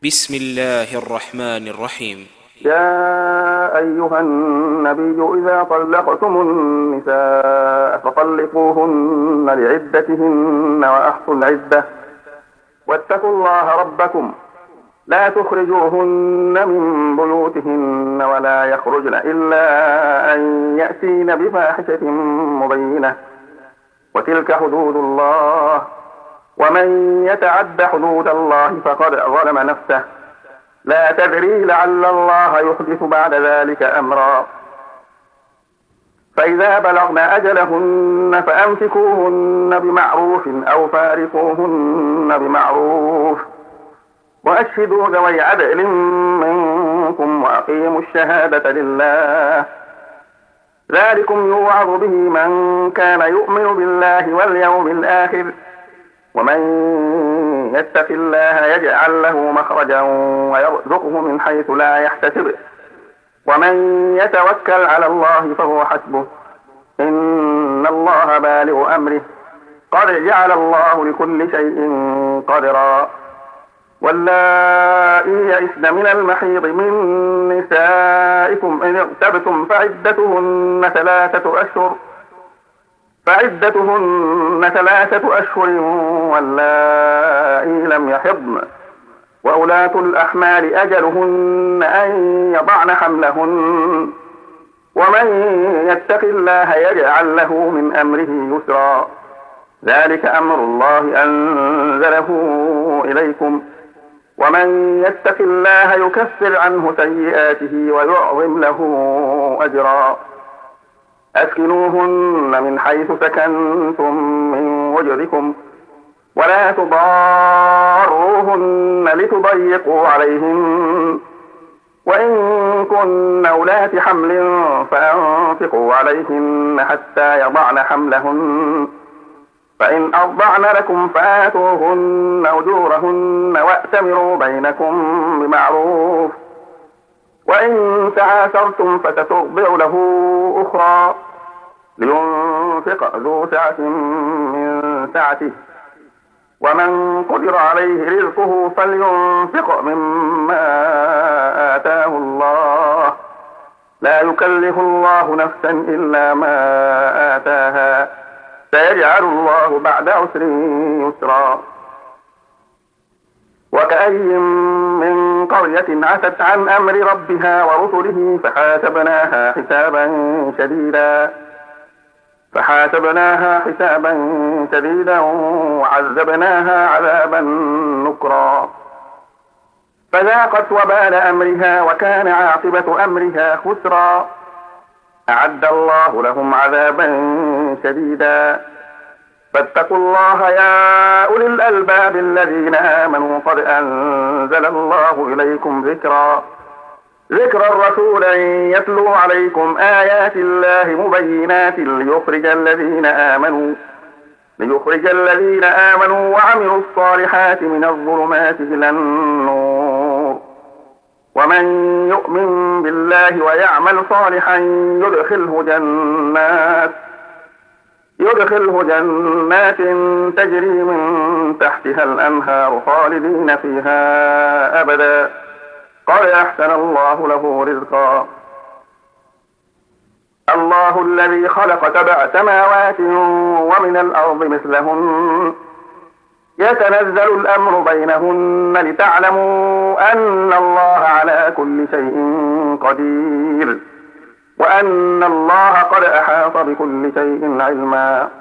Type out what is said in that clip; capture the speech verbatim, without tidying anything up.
بسم الله الرحمن الرحيم. يا أيها النبي إذا طلقتم النساء فطلقوهن لعدتهن وأحصوا العدة واتقوا الله ربكم لا تخرجوهن من بيوتهن ولا يخرجن إلا أن يأتين بفاحشة مبينة وتلك حدود الله ومن يتعد حدود الله فقد ظلم نفسه لا تدري لعل الله يحدث بعد ذلك أمرا. فإذا بلغن أجلهن فأمسكوهن بمعروف أو فارقوهن بمعروف وأشهدوا ذوي عدل منكم وأقيموا الشهادة لله ذلكم يوعظ به من كان يؤمن بالله واليوم الآخر ومن يتق الله يجعل له مخرجا ويرزقه من حيث لا يحتسب ومن يتوكل على الله فهو حسبه إن الله بالغ أمره قد جعل الله لكل شيء قدرا. واللائي يئسن من المحيض من نسائكم إن ارتبتم فعدتهن ثلاثة أشهر فعدتهن ثلاثة أشهر واللائي لم يحضن وأولاة الأحمال أجلهن أن يضعن حملهن ومن يتق الله يجعل له من أمره يسرا ذلك أمر الله أنزله إليكم ومن يتق الله يكفر عنه سيئاته ويعظم له أجرا. أسكنوهن من حيث سكنتم من وجدكم ولا تضاروهن لتضيقوا عليهن وإن كن أولات حمل فأنفقوا عليهن حتى يضعن حملهن فإن أرضعن لكم فآتوهن أجورهن وأتمروا بينكم بمعروف وإن تعاسرتم فسترضع له أخرى لينفق ذو سعة من سعته ومن قدر عليه رزقه فلينفق مما آتاه الله لا يكلف الله نفسا إلا ما آتاها سيجعل الله بعد عسر يسرا. وكأي من قرية عتت عن أمر ربها ورسله فحاسبناها حسابا شديدا فحاسبناها حسابا شديدا وعذبناها عذابا نكرا فذاقت وبال أمرها وكان عاقبة أمرها خسرا. أعد الله لهم عذابا شديدا فاتقوا الله يا أولي الألباب الذين آمنوا قد أنزل الله إليكم ذكرا ذكر الرسول يتلو عليكم آيات الله مبينات ليخرج الذين آمنوا ليخرج الذين آمنوا وعملوا الصالحات من الظلمات إلى النور ومن يؤمن بالله ويعمل صالحا يدخله جنات يدخله جنات تجري من تحتها الأنهار خالدين فيها أبدا قد أحسن الله له رزقا. الله الذي خلق سبع سماوات ومن الأرض مثلهن يتنزل الأمر بينهن لتعلموا أن الله على كل شيء قدير وأن الله قد أحاط بكل شيء علما.